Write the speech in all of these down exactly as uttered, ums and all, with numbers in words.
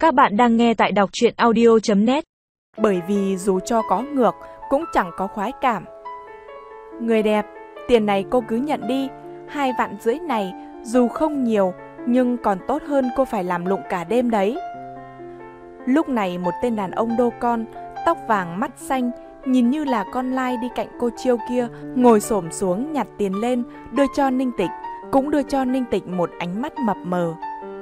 Các bạn đang nghe tại đọc truyện audio chấm net. Bởi vì dù cho có ngược cũng chẳng có khoái cảm. Người đẹp, tiền này cô cứ nhận đi. Hai vạn rưỡi này dù không nhiều nhưng còn tốt hơn cô phải làm lụng cả đêm đấy. Lúc này một tên đàn ông đô con, tóc vàng mắt xanh, nhìn như là con lai đi cạnh cô Chiêu kia, ngồi xổm xuống nhặt tiền lên, đưa cho Ninh Tịch, cũng đưa cho Ninh Tịch một ánh mắt mập mờ.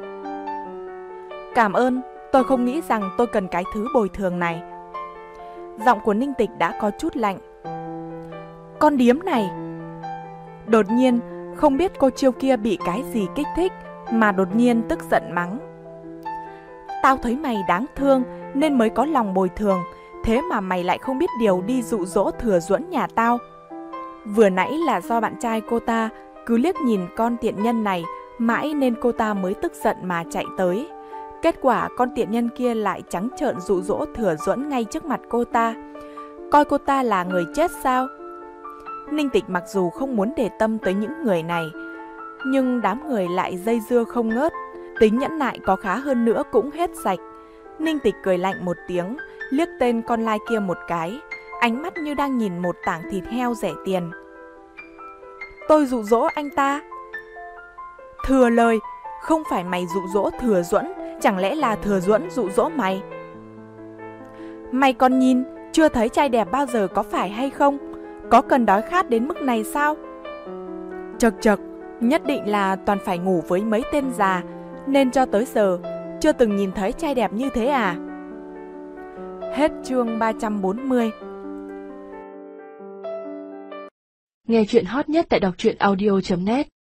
Cảm ơn, tôi không nghĩ rằng tôi cần cái thứ bồi thường này. Giọng của Ninh Tịch đã có chút lạnh. Con điếm này. Đột nhiên, không biết cô Chiêu kia bị cái gì kích thích mà đột nhiên tức giận mắng. Tao thấy mày đáng thương nên mới có lòng bồi thường, thế mà mày lại không biết điều đi dụ dỗ Thừa Duẫn nhà tao. Vừa nãy là do bạn trai cô ta cứ liếc nhìn con tiện nhân này mãi nên cô ta mới tức giận mà chạy tới. Kết quả con tiện nhân kia lại trắng trợn dụ dỗ Thừa Duẫn ngay trước mặt cô ta. Coi cô ta là người chết sao? Ninh Tịch mặc dù không muốn để tâm tới những người này, nhưng đám người lại dây dưa không ngớt. Tính nhẫn nại có khá hơn nữa cũng hết sạch. Ninh Tịch cười lạnh một tiếng, liếc tên con lai kia một cái, ánh mắt như đang nhìn một tảng thịt heo rẻ tiền. Tôi dụ dỗ anh ta? Thừa lời, không phải mày dụ dỗ Thừa Duẫn, chẳng lẽ là Thừa Duẫn dụ dỗ mày? Mày còn nhìn, chưa thấy trai đẹp bao giờ có phải hay không? Có cần đói khát đến mức này sao? Chật chật, nhất định là toàn phải ngủ với mấy tên già, nên cho tới giờ chưa từng nhìn thấy trai đẹp như thế à? Hết chương ba trăm bốn mươi. Nghe chuyện hot nhất tại đọc truyện audio chấm net.